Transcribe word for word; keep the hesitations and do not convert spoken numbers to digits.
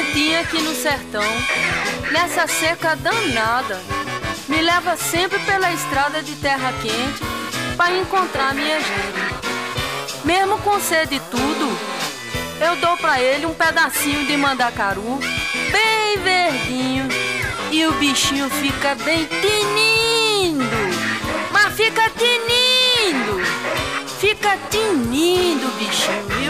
sementinha aqui no sertão, nessa seca danada. Me leva sempre pela estrada de terra quente para encontrar minha gente. Mesmo com sede e tudo, eu dou pra ele um pedacinho de mandacaru, bem verdinho, e o bichinho fica bem tinindo. Mas fica tinindo, fica tinindo o bichinho.